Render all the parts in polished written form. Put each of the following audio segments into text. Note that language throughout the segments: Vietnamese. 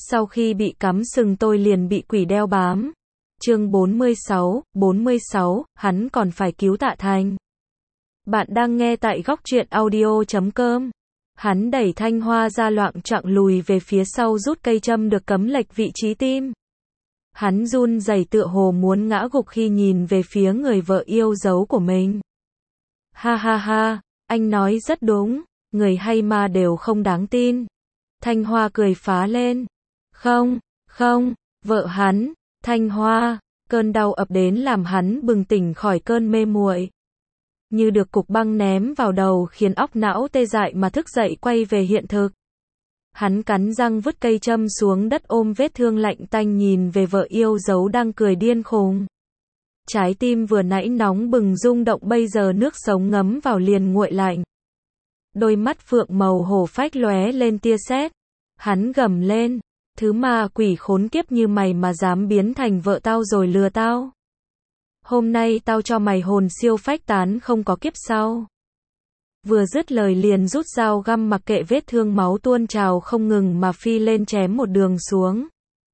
Sau khi bị cắm sừng tôi liền bị quỷ đeo bám. Chương 46, hắn còn phải cứu Tạ Thành. Bạn đang nghe tại góc truyện audio.com. Hắn đẩy Thanh Hoa ra loạng choạng lùi về phía sau rút cây châm được cắm lệch vị trí tim. Hắn run rẩy tựa hồ muốn ngã gục khi nhìn về phía người vợ yêu dấu của mình. Ha ha ha, anh nói rất đúng, người hay ma đều không đáng tin. Thanh Hoa cười phá lên. Không, vợ hắn, Thanh Hoa, cơn đau ập đến làm hắn bừng tỉnh khỏi cơn mê muội. Như được cục băng ném vào đầu khiến óc não tê dại mà thức dậy quay về hiện thực. Hắn cắn răng vứt cây châm xuống đất ôm vết thương lạnh tanh nhìn về vợ yêu dấu đang cười điên khùng. Trái tim vừa nãy nóng bừng rung động bây giờ nước sống ngấm vào liền nguội lạnh. Đôi mắt phượng màu hổ phách lóe lên tia sét. Hắn gầm lên, thứ ma quỷ khốn kiếp như mày mà dám biến thành vợ tao rồi lừa tao. Hôm nay tao cho mày hồn siêu phách tán không có kiếp sau. Vừa dứt lời liền rút dao găm mặc kệ vết thương máu tuôn trào không ngừng mà phi lên chém một đường xuống.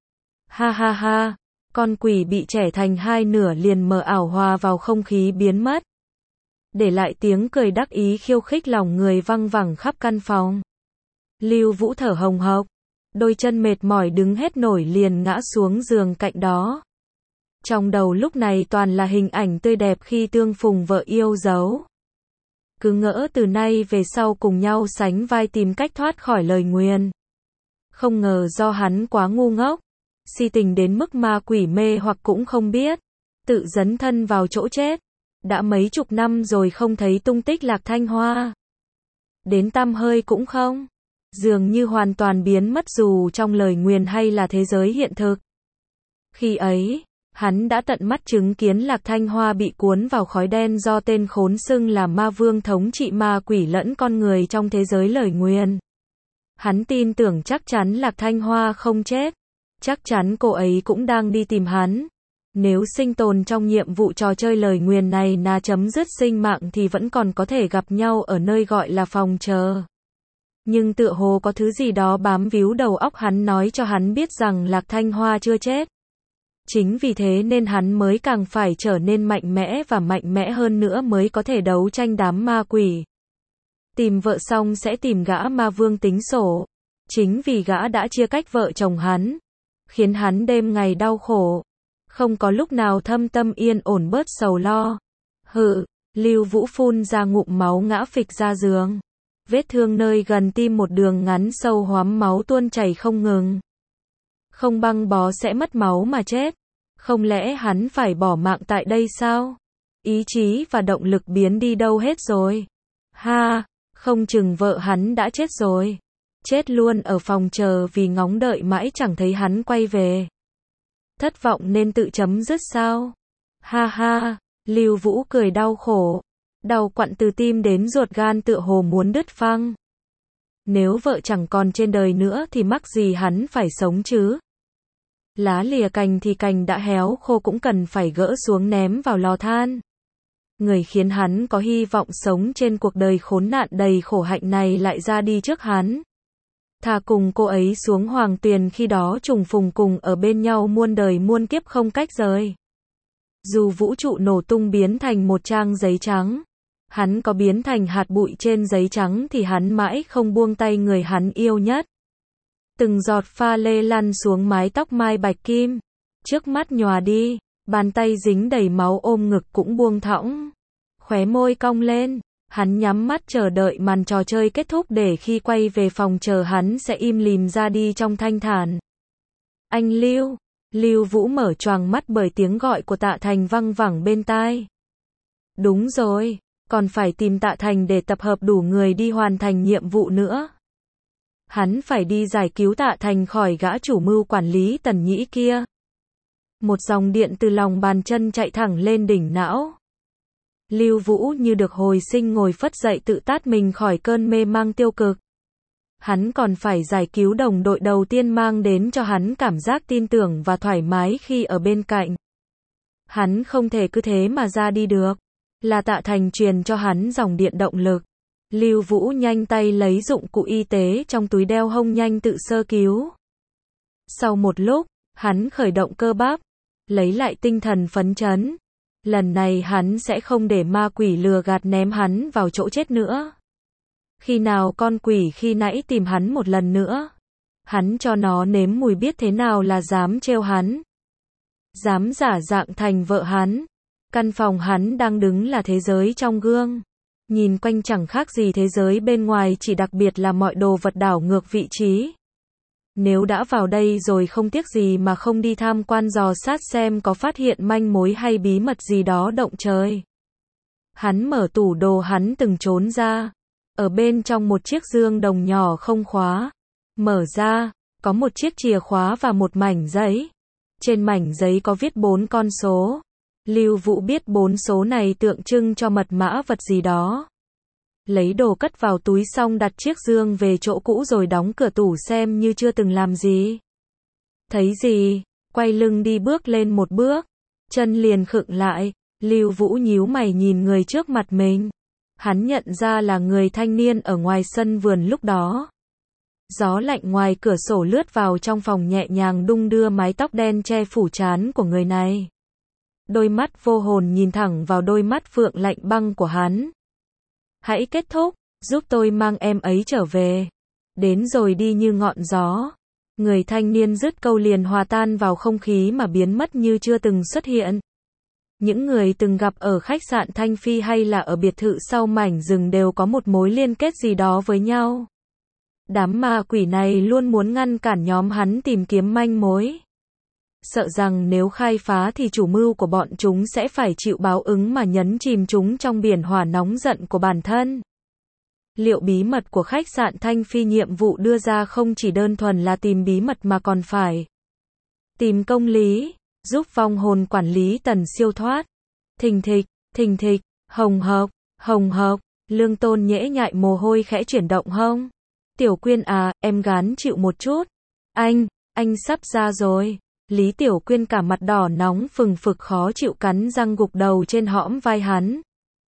Ha ha ha, con quỷ bị chẻ thành hai nửa liền mờ ảo hòa vào không khí biến mất. Để lại tiếng cười đắc ý khiêu khích lòng người văng vẳng khắp căn phòng. Lưu Vũ thở hồng hộc, đôi chân mệt mỏi đứng hết nổi liền ngã xuống giường cạnh đó. Trong đầu lúc này toàn là hình ảnh tươi đẹp khi tương phùng vợ yêu dấu. Cứ ngỡ từ nay về sau cùng nhau sánh vai tìm cách thoát khỏi lời nguyền. Không ngờ do hắn quá ngu ngốc, si tình đến mức ma quỷ mê hoặc cũng không biết, tự dấn thân vào chỗ chết. Đã mấy chục năm rồi không thấy tung tích Lạc Thanh Hoa. Đến tăm hơi cũng không. Dường như hoàn toàn biến mất dù trong lời nguyền hay là thế giới hiện thực. Khi ấy, hắn đã tận mắt chứng kiến Lạc Thanh Hoa bị cuốn vào khói đen do tên khốn xưng là ma vương thống trị ma quỷ lẫn con người trong thế giới lời nguyền. Hắn tin tưởng chắc chắn Lạc Thanh Hoa không chết. Chắc chắn cô ấy cũng đang đi tìm hắn. Nếu sinh tồn trong nhiệm vụ trò chơi lời nguyền này là chấm dứt sinh mạng thì vẫn còn có thể gặp nhau ở nơi gọi là phòng chờ. Nhưng tựa hồ có thứ gì đó bám víu đầu óc hắn nói cho hắn biết rằng Lạc Thanh Hoa chưa chết. Chính vì thế nên hắn mới càng phải trở nên mạnh mẽ và mạnh mẽ hơn nữa mới có thể đấu tranh đám ma quỷ. Tìm vợ xong sẽ tìm gã ma vương tính sổ. Chính vì gã đã chia cách vợ chồng hắn, khiến hắn đêm ngày đau khổ. Không có lúc nào thâm tâm yên ổn bớt sầu lo. Lưu Vũ phun ra ngụm máu ngã phịch ra giường. Vết thương nơi gần tim một đường ngắn sâu hoắm máu tuôn chảy không ngừng. Không băng bó sẽ mất máu mà chết. Không lẽ hắn phải bỏ mạng tại đây sao? Ý chí và động lực biến đi đâu hết rồi? Không chừng vợ hắn đã chết rồi. Chết luôn ở phòng chờ vì ngóng đợi mãi chẳng thấy hắn quay về. Thất vọng nên tự chấm dứt sao? Lưu Vũ cười đau khổ. Đau quặn từ tim đến ruột gan tựa hồ muốn đứt phăng. Nếu vợ chẳng còn trên đời nữa thì mắc gì hắn phải sống chứ? Lá lìa cành thì cành đã héo khô cũng cần phải gỡ xuống ném vào lò than. Người khiến hắn có hy vọng sống trên cuộc đời khốn nạn đầy khổ hạnh này lại ra đi trước hắn. Thà cùng cô ấy xuống hoàng tuyền khi đó trùng phùng cùng ở bên nhau muôn đời muôn kiếp không cách rời. Dù vũ trụ nổ tung biến thành một trang giấy trắng, hắn có biến thành hạt bụi trên giấy trắng thì hắn mãi không buông tay người hắn yêu nhất. Từng giọt pha lê lăn xuống mái tóc mai bạch kim, trước mắt nhòa đi, bàn tay dính đầy máu ôm ngực cũng buông thõng. Khóe môi cong lên, hắn nhắm mắt chờ đợi màn trò chơi kết thúc để khi quay về phòng chờ hắn sẽ im lìm ra đi trong thanh thản. Anh Lưu Vũ mở choàng mắt bởi tiếng gọi của Tạ Thành văng vẳng bên tai. Đúng rồi, còn phải tìm Tạ Thành để tập hợp đủ người đi hoàn thành nhiệm vụ nữa. Hắn phải đi giải cứu Tạ Thành khỏi gã chủ mưu quản lý Tần Nhĩ kia. Một dòng điện từ lòng bàn chân chạy thẳng lên đỉnh não. Lưu Vũ như được hồi sinh ngồi phất dậy tự tát mình khỏi cơn mê mang tiêu cực. Hắn còn phải giải cứu đồng đội đầu tiên mang đến cho hắn cảm giác tin tưởng và thoải mái khi ở bên cạnh. Hắn không thể cứ thế mà ra đi được. Là Tạ Thành truyền cho hắn dòng điện động lực. Lưu Vũ nhanh tay lấy dụng cụ y tế trong túi đeo hông nhanh tự sơ cứu. Sau một lúc, hắn khởi động cơ bắp, lấy lại tinh thần phấn chấn. Lần này hắn sẽ không để ma quỷ lừa gạt ném hắn vào chỗ chết nữa. Khi nào con quỷ khi nãy tìm hắn một lần nữa, hắn cho nó nếm mùi biết thế nào là dám trêu hắn. Dám giả dạng thành vợ hắn. Căn phòng hắn đang đứng là thế giới trong gương. Nhìn quanh chẳng khác gì thế giới bên ngoài, chỉ đặc biệt là mọi đồ vật đảo ngược vị trí. Nếu đã vào đây rồi không tiếc gì mà không đi tham quan dò sát xem có phát hiện manh mối hay bí mật gì đó động trời. Hắn mở tủ đồ hắn từng trốn ra. Ở bên trong một chiếc dương đồng nhỏ không khóa. Mở ra, có một chiếc chìa khóa và một mảnh giấy. Trên mảnh giấy có viết 4 con số. Lưu Vũ biết 4 số này tượng trưng cho mật mã vật gì đó. Lấy đồ cất vào túi xong đặt chiếc dương về chỗ cũ rồi đóng cửa tủ xem như chưa từng làm gì. Thấy gì, quay lưng đi bước lên một bước, chân liền khựng lại. Lưu Vũ nhíu mày nhìn người trước mặt mình. Hắn nhận ra là người thanh niên ở ngoài sân vườn lúc đó. Gió lạnh ngoài cửa sổ lướt vào trong phòng nhẹ nhàng đung đưa mái tóc đen che phủ trán của người này. Đôi mắt vô hồn nhìn thẳng vào đôi mắt phượng lạnh băng của hắn. Hãy kết thúc, giúp tôi mang em ấy trở về. Đến rồi đi như ngọn gió. Người thanh niên dứt câu liền hòa tan vào không khí mà biến mất như chưa từng xuất hiện. Những người từng gặp ở khách sạn Thanh Phi hay là ở biệt thự sau mảnh rừng đều có một mối liên kết gì đó với nhau. Đám ma quỷ này luôn muốn ngăn cản nhóm hắn tìm kiếm manh mối. Sợ rằng nếu khai phá thì chủ mưu của bọn chúng sẽ phải chịu báo ứng mà nhấn chìm chúng trong biển hỏa nóng giận của bản thân. Liệu bí mật của khách sạn Thanh Phi nhiệm vụ đưa ra không chỉ đơn thuần là tìm bí mật mà còn phải tìm công lý, giúp vong hồn quản lý Tần siêu thoát. Thình thịch, hồng hộc, Lương Tôn nhễ nhại mồ hôi khẽ chuyển động hông. Tiểu Quyên à, em gán chịu một chút. Anh sắp ra rồi. Lý Tiểu Quyên cả mặt đỏ nóng phừng phực khó chịu cắn răng gục đầu trên hõm vai hắn.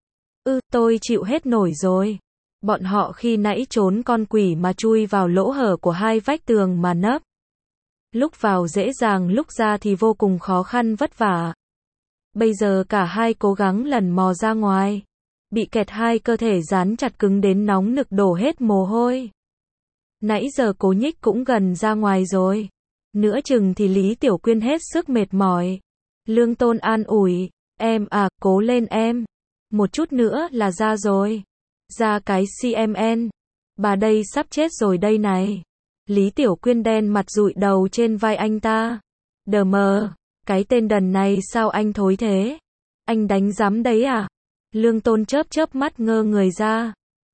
Tôi chịu hết nổi rồi. Bọn họ khi nãy trốn con quỷ mà chui vào lỗ hở của hai vách tường mà nấp. Lúc vào dễ dàng lúc ra thì vô cùng khó khăn vất vả. Bây giờ cả hai cố gắng lần mò ra ngoài. Bị kẹt hai cơ thể dán chặt cứng đến nóng nực đổ hết mồ hôi. Nãy giờ Cố Nhích cũng gần ra ngoài rồi. Nửa chừng thì Lý Tiểu Quyên hết sức mệt mỏi. Lương Tôn an ủi, em à, cố lên em. Một chút nữa là ra rồi. Ra cái CMN. Bà đây sắp chết rồi đây này. Lý Tiểu Quyên đen mặt dụi đầu trên vai anh ta. Đờ mờ, cái tên đần này sao anh thối thế? Anh đánh giám đấy à? Lương Tôn chớp mắt ngơ người ra.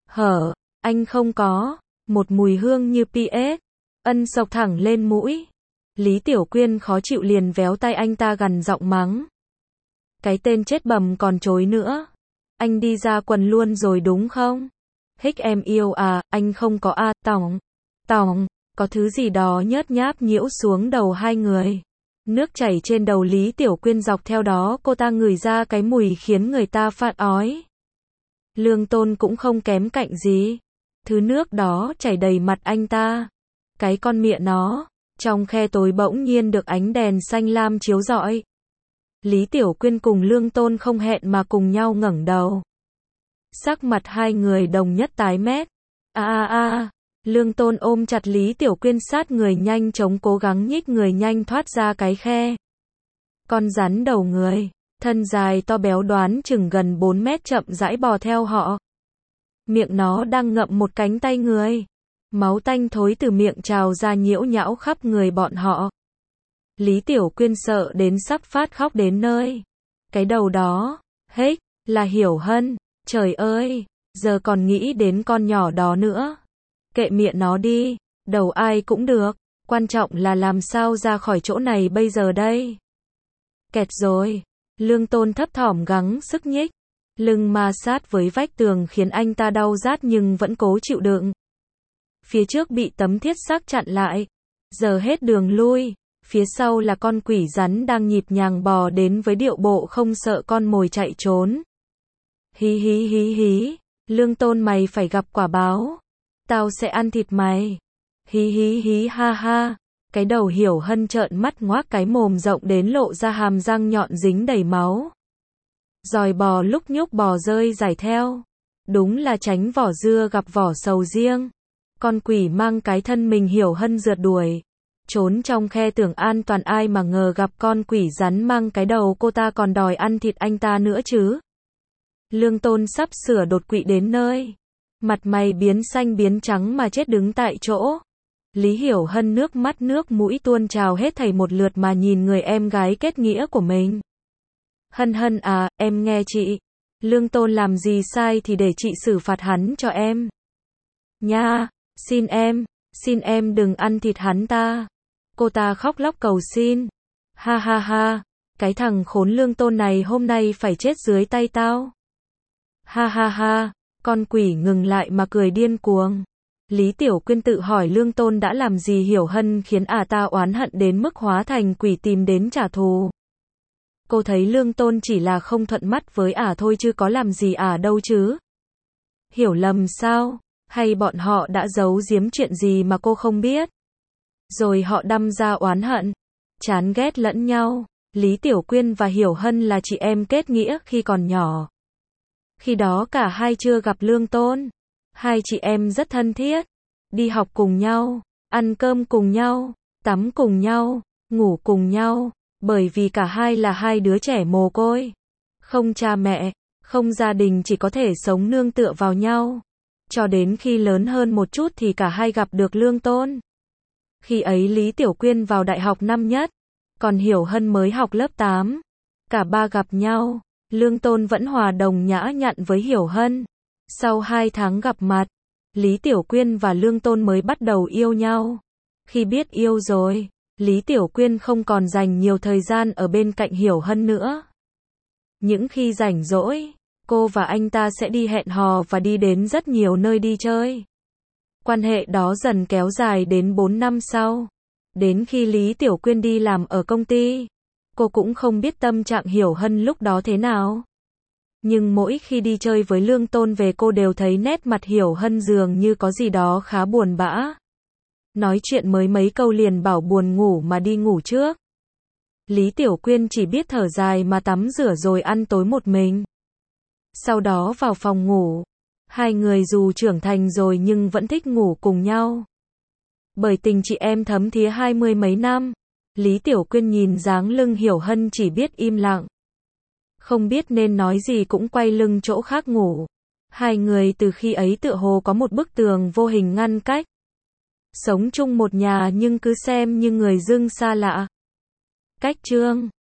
Anh không có. Một mùi hương như PS. Ân sộc thẳng lên mũi. Lý Tiểu Quyên khó chịu liền véo tay anh ta gằn giọng mắng. Cái tên chết bầm còn chối nữa. Anh đi ra quần luôn rồi đúng không? Hích em yêu à, anh không có à, tỏng, có thứ gì đó nhớt nháp nhiễu xuống đầu hai người. Nước chảy trên đầu Lý Tiểu Quyên dọc theo đó cô ta ngửi ra cái mùi khiến người ta phát ói. Lương Tôn cũng không kém cạnh gì. Thứ nước đó chảy đầy mặt anh ta. Cái con mẹ nó. Trong khe tối bỗng nhiên được ánh đèn xanh lam chiếu rọi. Lý Tiểu Quyên cùng Lương Tôn không hẹn mà cùng nhau ngẩng đầu. Sắc mặt hai người đồng nhất tái mét. Lương Tôn ôm chặt Lý Tiểu Quyên sát người nhanh chóng cố gắng nhích người nhanh thoát ra cái khe. Con rắn đầu người, thân dài to béo đoán chừng gần 4 mét chậm rãi bò theo họ. Miệng nó đang ngậm một cánh tay người. Máu tanh thối từ miệng trào ra nhiễu nhão khắp người bọn họ. Lý Tiểu Quyên sợ đến sắp phát khóc đến nơi. Cái đầu đó, là Hiểu Hân. Trời ơi, giờ còn nghĩ đến con nhỏ đó nữa. Kệ miệng nó đi, đầu ai cũng được. Quan trọng là làm sao ra khỏi chỗ này bây giờ đây. Kẹt rồi. Lương Tôn thấp thỏm gắng sức nhích. Lưng ma sát với vách tường khiến anh ta đau rát nhưng vẫn cố chịu đựng. Phía trước bị tấm thiết xác chặn lại. Giờ hết đường lui. Phía sau là con quỷ rắn đang nhịp nhàng bò đến với điệu bộ không sợ con mồi chạy trốn. Hí. Lương Tôn mày phải gặp quả báo. Tao sẽ ăn thịt mày. Hí ha ha. Cái đầu Hiểu Hân trợn mắt ngoác cái mồm rộng đến lộ ra hàm răng nhọn dính đầy máu. Giòi bò lúc nhúc bò rơi rải theo. Đúng là tránh vỏ dưa gặp vỏ sầu riêng. Con quỷ mang cái thân mình Hiểu Hân rượt đuổi. Trốn trong khe tưởng an toàn, ai mà ngờ gặp con quỷ rắn mang cái đầu cô ta còn đòi ăn thịt anh ta nữa chứ. Lương Tôn sắp sửa đột quỵ đến nơi. Mặt mày biến xanh biến trắng mà chết đứng tại chỗ. Lý Hiểu Hân nước mắt nước mũi tuôn trào hết thảy một lượt mà nhìn người em gái kết nghĩa của mình. Hân Hân à, em nghe chị. Lương Tôn làm gì sai thì để chị xử phạt hắn cho em. Nha, xin em đừng ăn thịt hắn ta. Cô ta khóc lóc cầu xin. Ha ha ha, cái thằng khốn Lương Tôn này hôm nay phải chết dưới tay tao. Ha ha ha, con quỷ ngừng lại mà cười điên cuồng. Lý Tiểu Quyên tự hỏi Lương Tôn đã làm gì Hiểu Hân khiến ta oán hận đến mức hóa thành quỷ tìm đến trả thù. Cô thấy Lương Tôn chỉ là không thuận mắt với thôi chứ có làm gì đâu chứ. Hiểu lầm sao? Hay bọn họ đã giấu giếm chuyện gì mà cô không biết? Rồi họ đâm ra oán hận, chán ghét lẫn nhau. Lý Tiểu Quyên và Hiểu Hân là chị em kết nghĩa khi còn nhỏ. Khi đó cả hai chưa gặp Lương Tôn. Hai chị em rất thân thiết. Đi học cùng nhau, ăn cơm cùng nhau, tắm cùng nhau, ngủ cùng nhau. Bởi vì cả hai là hai đứa trẻ mồ côi. Không cha mẹ, không gia đình, chỉ có thể sống nương tựa vào nhau. Cho đến khi lớn hơn một chút thì cả hai gặp được Lương Tôn. Khi ấy Lý Tiểu Quyên vào đại học năm nhất, còn Hiểu Hân mới học lớp 8. Cả ba gặp nhau, Lương Tôn vẫn hòa đồng nhã nhặn với Hiểu Hân. Sau 2 tháng gặp mặt, Lý Tiểu Quyên và Lương Tôn mới bắt đầu yêu nhau. Khi biết yêu rồi, Lý Tiểu Quyên không còn dành nhiều thời gian ở bên cạnh Hiểu Hân nữa. Những khi rảnh rỗi, cô và anh ta sẽ đi hẹn hò và đi đến rất nhiều nơi đi chơi. Quan hệ đó dần kéo dài đến 4 năm sau. Đến khi Lý Tiểu Quyên đi làm ở công ty, cô cũng không biết tâm trạng Hiểu Hân lúc đó thế nào. Nhưng mỗi khi đi chơi với Lương Tôn về cô đều thấy nét mặt Hiểu Hân dường như có gì đó khá buồn bã. Nói chuyện mới mấy câu liền bảo buồn ngủ mà đi ngủ trước. Lý Tiểu Quyên chỉ biết thở dài mà tắm rửa rồi ăn tối một mình. Sau đó vào phòng ngủ. Hai người dù trưởng thành rồi nhưng vẫn thích ngủ cùng nhau. Bởi tình chị em thấm thía 20 mấy năm, Lý Tiểu Quyên nhìn dáng lưng Hiểu Hân chỉ biết im lặng. Không biết nên nói gì cũng quay lưng chỗ khác ngủ. Hai người từ khi ấy tựa hồ có một bức tường vô hình ngăn cách. Sống chung một nhà nhưng cứ xem như người dưng xa lạ. Cách chương